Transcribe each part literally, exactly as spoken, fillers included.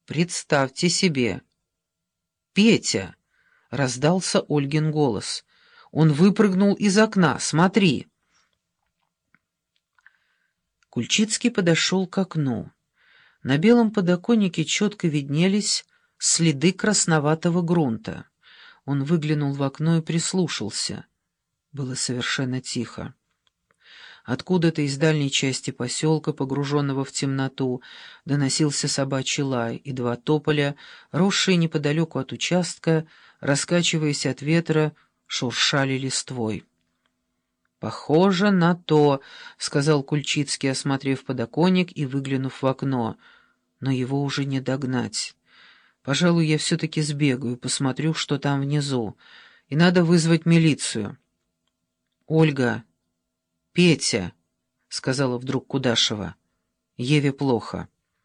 Представьте себе! Петя! — раздался Ольгин голос. Он выпрыгнул из окна. Смотри! Кульчицкий подошел к окну. На белом подоконнике четко виднелись следы красноватого грунта. Он выглянул в окно и прислушался. Было совершенно тихо. Откуда-то из дальней части поселка, погруженного в темноту, доносился собачий лай, и два тополя, росшие неподалеку от участка, раскачиваясь от ветра, шуршали листвой. «Похоже на то», — сказал Кульчицкий, осмотрев подоконник и выглянув в окно. «Но его уже не догнать. Пожалуй, я все-таки сбегаю, посмотрю, что там внизу, и надо вызвать милицию». «Ольга! Петя!» — сказала вдруг Кудашева. «Еве плохо».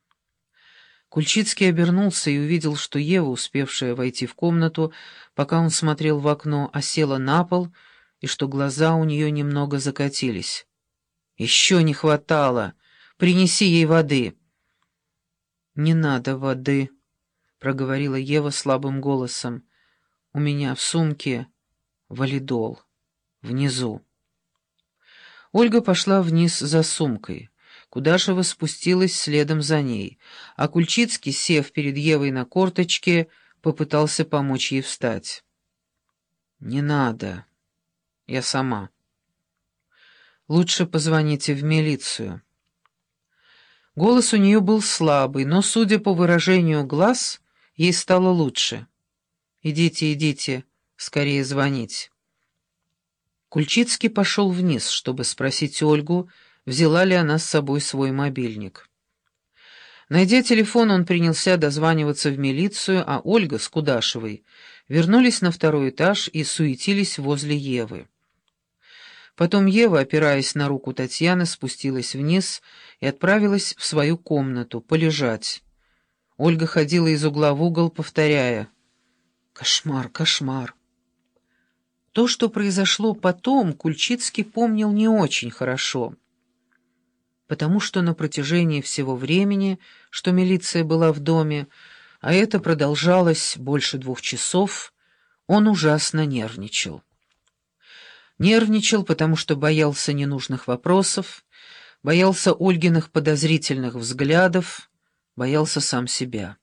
Кульчицкий обернулся и увидел, что Ева, успевшая войти в комнату, пока он смотрел в окно, осела на пол, и что глаза у нее немного закатились. «Еще не хватало! Принеси ей воды!» «Не надо воды», — проговорила Ева слабым голосом. «У меня в сумке валидол. Внизу». Ольга пошла вниз за сумкой. Кудашева спустилась следом за ней, а Кульчицкий, сев перед Евой на корточке, попытался помочь ей встать. «Не надо. Я сама. Лучше позвоните в милицию». Голос у нее был слабый, но, судя по выражению глаз, ей стало лучше. «Идите, идите, скорее звонить». Кульчицкий пошел вниз, чтобы спросить Ольгу, взяла ли она с собой свой мобильник. Найдя телефон, он принялся дозваниваться в милицию, а Ольга с Кудашевой вернулись на второй этаж и суетились возле Евы. Потом Ева, опираясь на руку Татьяны, спустилась вниз и отправилась в свою комнату полежать. Ольга ходила из угла в угол, повторяя: «Кошмар, кошмар». То, что произошло потом, Кульчицкий помнил не очень хорошо, потому что на протяжении всего времени, что милиция была в доме, а это продолжалось больше двух часов, он ужасно нервничал. Нервничал, потому что боялся ненужных вопросов, боялся Ольгиных подозрительных взглядов, боялся сам себя.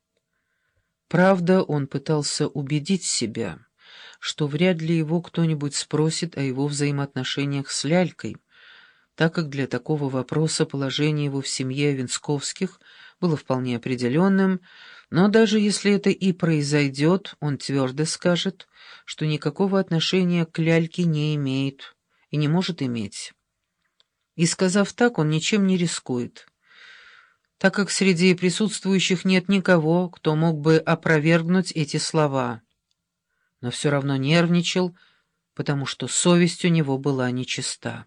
Правда, он пытался убедить себя, что вряд ли его кто-нибудь спросит о его взаимоотношениях с Лялькой, так как для такого вопроса положение его в семье Венсковских было вполне определенным, но даже если это и произойдет, он твердо скажет, что никакого отношения к Ляльке не имеет и не может иметь. И сказав так, он ничем не рискует, так как среди присутствующих нет никого, кто мог бы опровергнуть эти слова. Но все равно нервничал, потому что совесть у него была нечиста.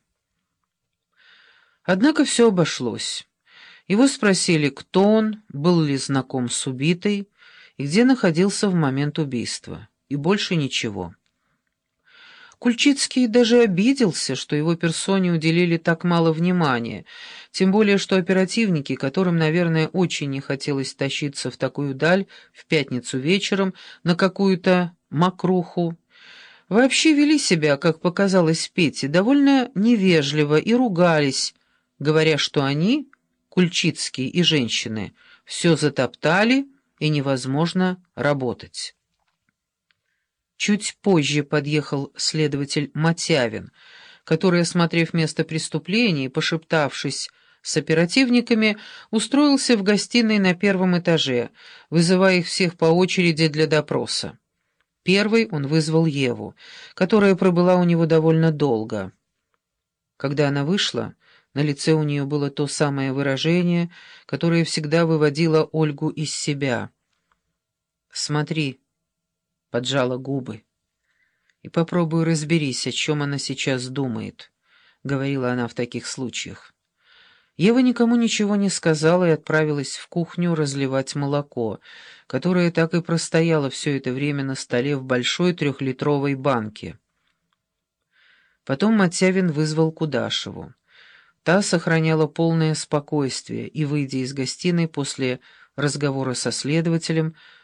Однако все обошлось. Его спросили, кто он, был ли знаком с убитой и где находился в момент убийства, и больше ничего. Кульчицкий даже обиделся, что его персоне уделили так мало внимания, тем более что оперативники, которым, наверное, очень не хотелось тащиться в такую даль в пятницу вечером на какую-то мокруху, вообще вели себя, как показалось Пете, довольно невежливо и ругались, говоря, что они, Кульчицкий и женщины, все затоптали и невозможно работать. Чуть позже подъехал следователь Матявин, который, осмотрев место преступления и пошептавшись с оперативниками, устроился в гостиной на первом этаже, вызывая их всех по очереди для допроса. Первой он вызвал Еву, которая пробыла у него довольно долго. Когда она вышла, на лице у нее было то самое выражение, которое всегда выводило Ольгу из себя. «Смотри», — поджала губы, — «и попробуй разберись, о чем она сейчас думает», — говорила она в таких случаях. Ева никому ничего не сказала и отправилась в кухню разливать молоко, которое так и простояло все это время на столе в большой трехлитровой банке. Потом Матявин вызвал Кудашеву. Та сохраняла полное спокойствие и, выйдя из гостиной после разговоры со следователем,